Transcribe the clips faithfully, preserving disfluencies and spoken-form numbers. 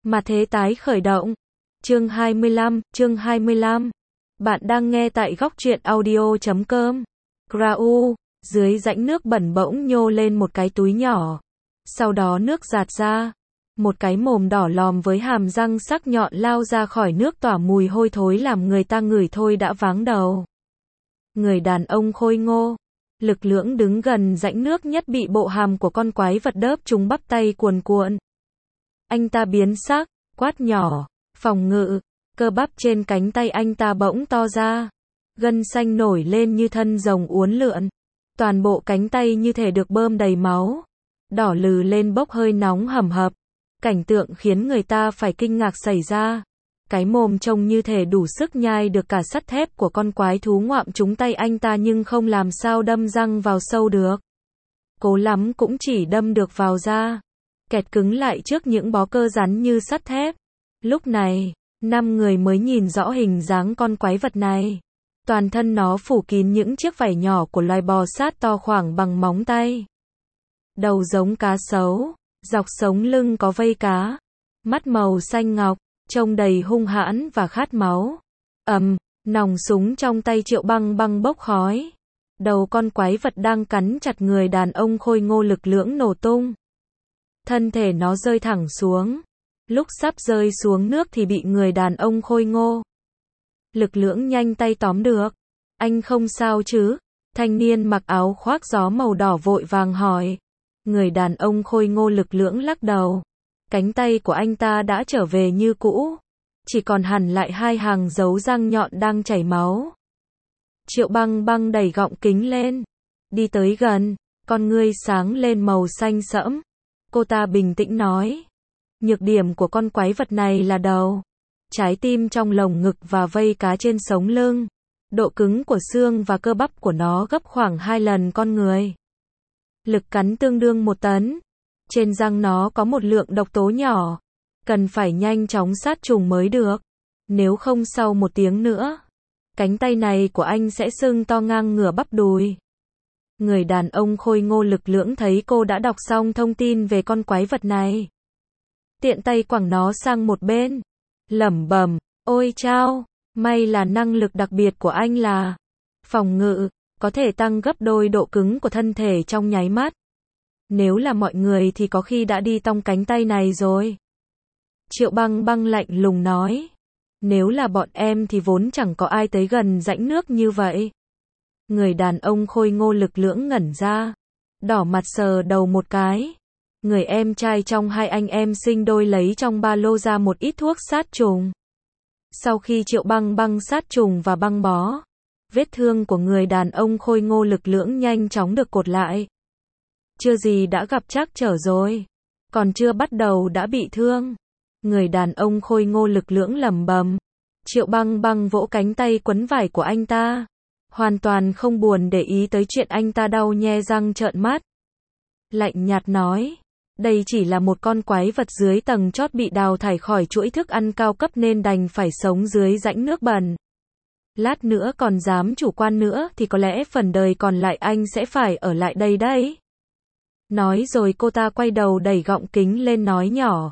Mà thế tái khởi động. Chương hai mươi lăm, chương hai mươi lăm. Bạn đang nghe tại góc truyện audio chấm com. Grau, dưới rãnh nước bẩn bỗng nhô lên một cái túi nhỏ. Sau đó nước giạt ra. Một cái mồm đỏ lòm với hàm răng sắc nhọn lao ra khỏi nước tỏa mùi hôi thối làm người ta ngửi thôi đã váng đầu. Người đàn ông khôi ngô, lực lưỡng đứng gần rãnh nước nhất bị bộ hàm của con quái vật đớp trúng bắp tay cuồn cuộn. Anh ta biến sắc, quát nhỏ, phòng ngự, cơ bắp trên cánh tay anh ta bỗng to ra. Gân xanh nổi lên như thân rồng uốn lượn. Toàn bộ cánh tay như thể được bơm đầy máu. Đỏ lừ lên bốc hơi nóng hầm hập. Cảnh tượng khiến người ta phải kinh ngạc xảy ra. Cái mồm trông như thể đủ sức nhai được cả sắt thép của con quái thú ngoạm trúng tay anh ta nhưng không làm sao đâm răng vào sâu được. Cố lắm cũng chỉ đâm được vào da. Kẹt cứng lại trước những bó cơ rắn như sắt thép. Lúc này, năm người mới nhìn rõ hình dáng con quái vật này. Toàn thân nó phủ kín những chiếc vảy nhỏ của loài bò sát to khoảng bằng móng tay. Đầu giống cá sấu, dọc sống lưng có vây cá. Mắt màu xanh ngọc, trông đầy hung hãn và khát máu. Ầm, nòng súng trong tay Triệu Băng Băng bốc khói. Đầu con quái vật đang cắn chặt người đàn ông khôi ngô lực lưỡng nổ tung. Thân thể nó rơi thẳng xuống. Lúc sắp rơi xuống nước thì bị người đàn ông khôi ngô lực lưỡng nhanh tay tóm được. Anh không sao chứ? Thanh niên mặc áo khoác gió màu đỏ vội vàng hỏi. Người đàn ông khôi ngô lực lưỡng lắc đầu. Cánh tay của anh ta đã trở về như cũ. Chỉ còn hằn lại hai hàng dấu răng nhọn đang chảy máu. Triệu Băng Băng đẩy gọng kính lên. Đi tới gần, con ngươi sáng lên màu xanh sẫm. Cô ta bình tĩnh nói. Nhược điểm của con quái vật này là đầu, trái tim trong lồng ngực và vây cá trên sống lưng. Độ cứng của xương và cơ bắp của nó gấp khoảng hai lần con người. Lực cắn tương đương một tấn. Trên răng nó có một lượng độc tố nhỏ. Cần phải nhanh chóng sát trùng mới được. Nếu không sau một tiếng nữa, cánh tay này của anh sẽ sưng to ngang ngửa bắp đùi. Người đàn ông khôi ngô lực lưỡng thấy cô đã đọc xong thông tin về con quái vật này. Tiện tay quẳng nó sang một bên. Lẩm bẩm, ôi chao, may là năng lực đặc biệt của anh là phòng ngự, có thể tăng gấp đôi độ cứng của thân thể trong nháy mắt. Nếu là mọi người thì có khi đã đi tong cánh tay này rồi. Triệu Băng Băng lạnh lùng nói. Nếu là bọn em thì vốn chẳng có ai tới gần rãnh nước như vậy. Người đàn ông khôi ngô lực lưỡng ngẩn ra. Đỏ mặt sờ đầu một cái. Người em trai trong hai anh em sinh đôi lấy trong ba lô ra một ít thuốc sát trùng. Sau khi Triệu Băng Băng sát trùng và băng bó, vết thương của người đàn ông khôi ngô lực lưỡng nhanh chóng được cột lại. Chưa gì đã gặp trắc trở rồi. Còn chưa bắt đầu đã bị thương. Người đàn ông khôi ngô lực lưỡng lẩm bẩm. Triệu Băng Băng vỗ cánh tay quấn vải của anh ta. Hoàn toàn không buồn để ý tới chuyện anh ta đau nhe răng trợn mắt. Lạnh nhạt nói. Đây chỉ là một con quái vật dưới tầng chót bị đào thải khỏi chuỗi thức ăn cao cấp nên đành phải sống dưới rãnh nước bẩn. Lát nữa còn dám chủ quan nữa thì có lẽ phần đời còn lại anh sẽ phải ở lại đây đấy. Nói rồi cô ta quay đầu đẩy gọng kính lên nói nhỏ.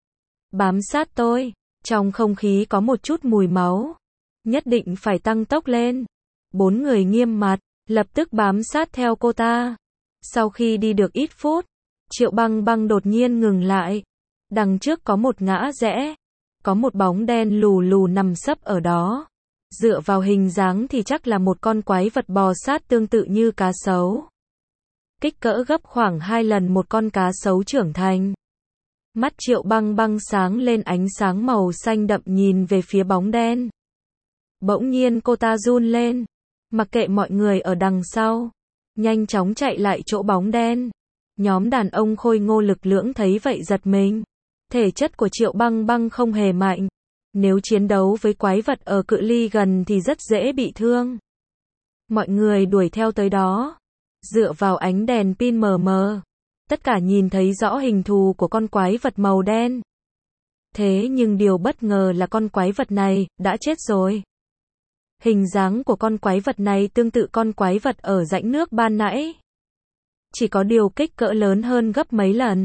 Bám sát tôi, trong không khí có một chút mùi máu. Nhất định phải tăng tốc lên. Bốn người nghiêm mặt, lập tức bám sát theo cô ta. Sau khi đi được ít phút, Triệu Băng Băng đột nhiên ngừng lại. Đằng trước có một ngã rẽ. Có một bóng đen lù lù nằm sấp ở đó. Dựa vào hình dáng thì chắc là một con quái vật bò sát tương tự như cá sấu. Kích cỡ gấp khoảng hai lần một con cá sấu trưởng thành. Mắt Triệu Băng Băng sáng lên ánh sáng màu xanh đậm nhìn về phía bóng đen. Bỗng nhiên cô ta run lên. Mặc kệ mọi người ở đằng sau. Nhanh chóng chạy lại chỗ bóng đen. Nhóm đàn ông khôi ngô lực lưỡng thấy vậy giật mình. Thể chất của Triệu Băng Băng không hề mạnh. Nếu chiến đấu với quái vật ở cự ly gần thì rất dễ bị thương. Mọi người đuổi theo tới đó. Dựa vào ánh đèn pin mờ mờ. Tất cả nhìn thấy rõ hình thù của con quái vật màu đen. Thế nhưng điều bất ngờ là con quái vật này đã chết rồi. Hình dáng của con quái vật này tương tự con quái vật ở rãnh nước ban nãy. Chỉ có điều kích cỡ lớn hơn gấp mấy lần.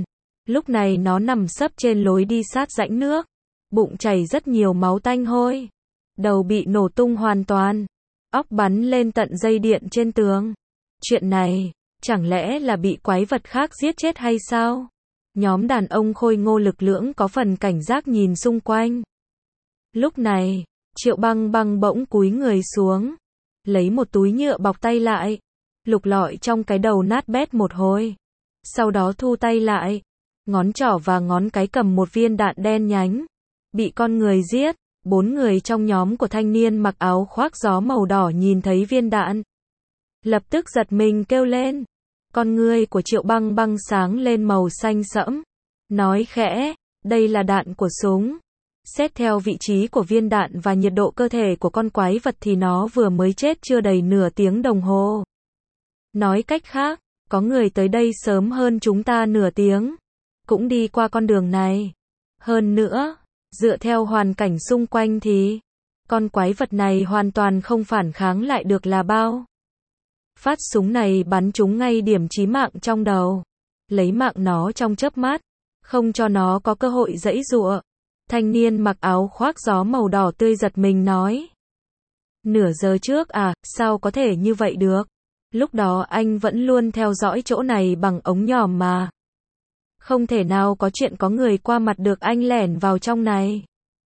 Lúc này nó nằm sấp trên lối đi sát rãnh nước, bụng chảy rất nhiều máu tanh hôi, đầu bị nổ tung hoàn toàn, óc bắn lên tận dây điện trên tường. Chuyện này, chẳng lẽ là bị quái vật khác giết chết hay sao? Nhóm đàn ông khôi ngô lực lưỡng có phần cảnh giác nhìn xung quanh. Lúc này, Triệu Băng Băng bỗng cúi người xuống, lấy một túi nhựa bọc tay lại, lục lọi trong cái đầu nát bét một hồi. Sau đó thu tay lại, ngón trỏ và ngón cái cầm một viên đạn đen nhánh. Bị con người giết, bốn người trong nhóm của thanh niên mặc áo khoác gió màu đỏ nhìn thấy viên đạn. Lập tức giật mình kêu lên. Con ngươi của Triệu Băng Băng sáng lên màu xanh sẫm. Nói khẽ, đây là đạn của súng. Xét theo vị trí của viên đạn và nhiệt độ cơ thể của con quái vật thì nó vừa mới chết chưa đầy nửa tiếng đồng hồ. Nói cách khác, có người tới đây sớm hơn chúng ta nửa tiếng, cũng đi qua con đường này. Hơn nữa, dựa theo hoàn cảnh xung quanh thì, con quái vật này hoàn toàn không phản kháng lại được là bao. Phát súng này bắn trúng ngay điểm chí mạng trong đầu, lấy mạng nó trong chớp mắt, không cho nó có cơ hội giãy giụa. Thanh niên mặc áo khoác gió màu đỏ tươi giật mình nói. Nửa giờ trước à, sao có thể như vậy được? Lúc đó anh vẫn luôn theo dõi chỗ này bằng ống nhòm mà. Không thể nào có chuyện có người qua mặt được anh lẻn vào trong này.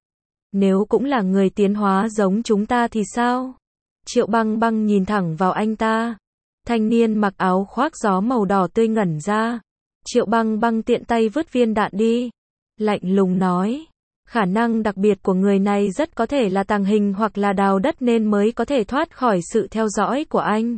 Nếu cũng là người tiến hóa giống chúng ta thì sao? Triệu Băng Băng nhìn thẳng vào anh ta. Thanh niên mặc áo khoác gió màu đỏ tươi ngẩn ra. Triệu Băng Băng tiện tay vứt viên đạn đi. Lạnh lùng nói. Khả năng đặc biệt của người này rất có thể là tàng hình hoặc là đào đất nên mới có thể thoát khỏi sự theo dõi của anh.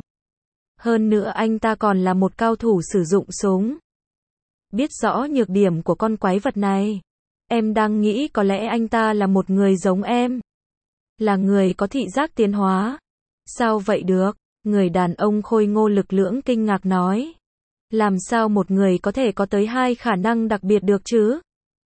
Hơn nữa anh ta còn là một cao thủ sử dụng súng. Biết rõ nhược điểm của con quái vật này. Em đang nghĩ có lẽ anh ta là một người giống em. Là người có thị giác tiến hóa. Sao vậy được? Người đàn ông khôi ngô lực lưỡng kinh ngạc nói. Làm sao một người có thể có tới hai khả năng đặc biệt được chứ?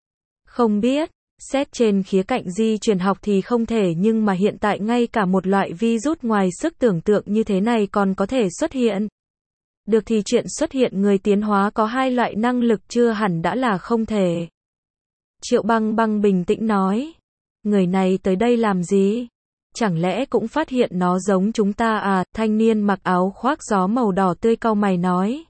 Không biết. Xét trên khía cạnh di truyền học thì không thể, nhưng mà hiện tại ngay cả một loại virus ngoài sức tưởng tượng như thế này còn có thể xuất hiện. Được thì chuyện xuất hiện người tiến hóa có hai loại năng lực chưa hẳn đã là không thể. Triệu Băng Băng bình tĩnh nói. Người này tới đây làm gì? Chẳng lẽ cũng phát hiện nó giống chúng ta à? Thanh niên mặc áo khoác gió màu đỏ tươi cau mày nói.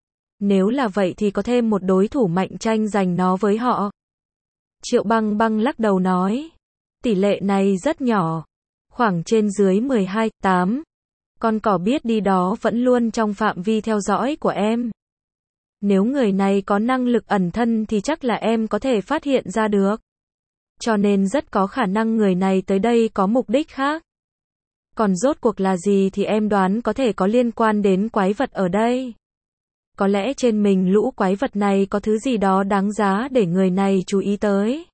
Nếu là vậy thì có thêm một đối thủ mạnh tranh giành nó với họ. Triệu Băng Băng lắc đầu nói. Tỷ lệ này rất nhỏ. Khoảng trên dưới mười hai, tám. Con cỏ biết đi đó vẫn luôn trong phạm vi theo dõi của em. Nếu người này có năng lực ẩn thân thì chắc là em có thể phát hiện ra được. Cho nên rất có khả năng người này tới đây có mục đích khác. Còn rốt cuộc là gì thì em đoán có thể có liên quan đến quái vật ở đây. Có lẽ trên mình lũ quái vật này có thứ gì đó đáng giá để người này chú ý tới.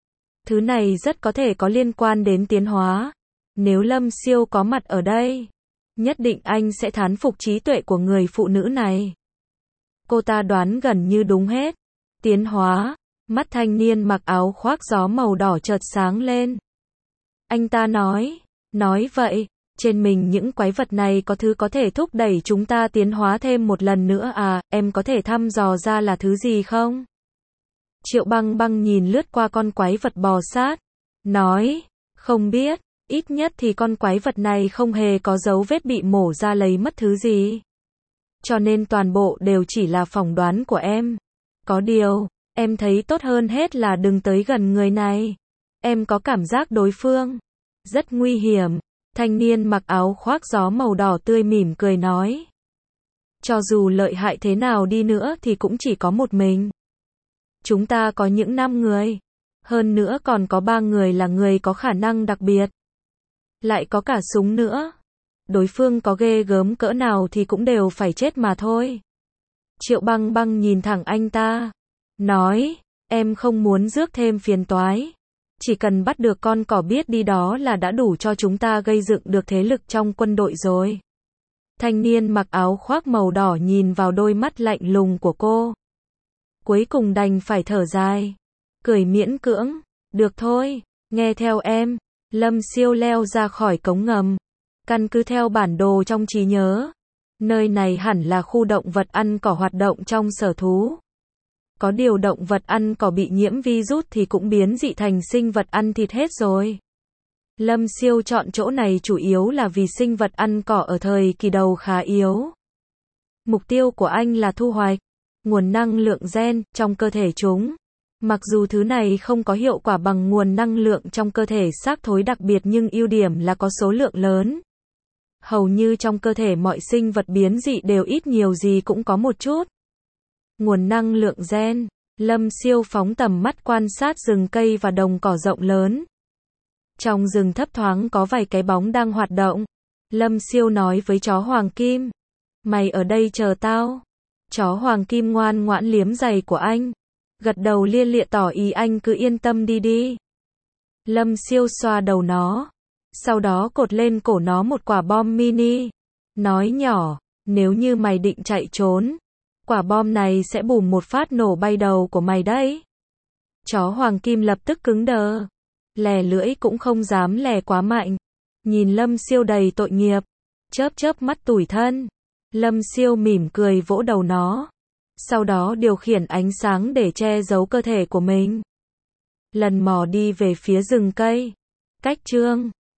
Thứ này rất có thể có liên quan đến tiến hóa. Nếu Lâm Siêu có mặt ở đây, nhất định anh sẽ thán phục trí tuệ của người phụ nữ này. Cô ta đoán gần như đúng hết. Tiến hóa. Mắt thanh niên mặc áo khoác gió màu đỏ chợt sáng lên. Anh ta nói. Nói vậy, trên mình những quái vật này có thứ có thể thúc đẩy chúng ta tiến hóa thêm một lần nữa à, em có thể thăm dò ra là thứ gì không? Triệu Băng Băng nhìn lướt qua con quái vật bò sát. Nói. Không biết. Ít nhất thì con quái vật này không hề có dấu vết bị mổ ra lấy mất thứ gì. Cho nên toàn bộ đều chỉ là phỏng đoán của em. Có điều, em thấy tốt hơn hết là đừng tới gần người này. Em có cảm giác đối phương rất nguy hiểm. Thanh niên mặc áo khoác gió màu đỏ tươi mỉm cười nói. Cho dù lợi hại thế nào đi nữa thì cũng chỉ có một mình. Chúng ta có những năm người. Hơn nữa còn có ba người là người có khả năng đặc biệt. Lại có cả súng nữa. Đối phương có ghê gớm cỡ nào thì cũng đều phải chết mà thôi. Triệu Băng Băng nhìn thẳng anh ta. Nói, em không muốn rước thêm phiền toái. Chỉ cần bắt được con cỏ biết đi đó là đã đủ cho chúng ta gây dựng được thế lực trong quân đội rồi. Thanh niên mặc áo khoác màu đỏ nhìn vào đôi mắt lạnh lùng của cô. Cuối cùng đành phải thở dài. Cười miễn cưỡng. Được thôi, nghe theo em. Lâm Siêu leo ra khỏi cống ngầm. Căn cứ theo bản đồ trong trí nhớ. Nơi này hẳn là khu động vật ăn cỏ hoạt động trong sở thú. Có điều động vật ăn cỏ bị nhiễm virus thì cũng biến dị thành sinh vật ăn thịt hết rồi. Lâm Siêu chọn chỗ này chủ yếu là vì sinh vật ăn cỏ ở thời kỳ đầu khá yếu. Mục tiêu của anh là thu hoạch nguồn năng lượng gen trong cơ thể chúng. Mặc dù thứ này không có hiệu quả bằng nguồn năng lượng trong cơ thể xác thối đặc biệt nhưng ưu điểm là có số lượng lớn. Hầu như trong cơ thể mọi sinh vật biến dị đều ít nhiều gì cũng có một chút nguồn năng lượng gen. Lâm Siêu phóng tầm mắt quan sát rừng cây và đồng cỏ rộng lớn. Trong rừng thấp thoáng có vài cái bóng đang hoạt động. Lâm Siêu nói với chó Hoàng Kim. Mày ở đây chờ tao. Chó Hoàng Kim ngoan ngoãn liếm giày của anh. Gật đầu lia lịa tỏ ý anh cứ yên tâm đi đi. Lâm Siêu xoa đầu nó. Sau đó cột lên cổ nó một quả bom mini. Nói nhỏ, nếu như mày định chạy trốn, quả bom này sẽ bùm một phát nổ bay đầu của mày đấy. Chó Hoàng Kim lập tức cứng đờ. Lè lưỡi cũng không dám lè quá mạnh. Nhìn Lâm Siêu đầy tội nghiệp. Chớp chớp mắt tủi thân. Lâm Siêu mỉm cười vỗ đầu nó. Sau đó điều khiển ánh sáng để che giấu cơ thể của mình. Lần mò đi về phía rừng cây. Cách chương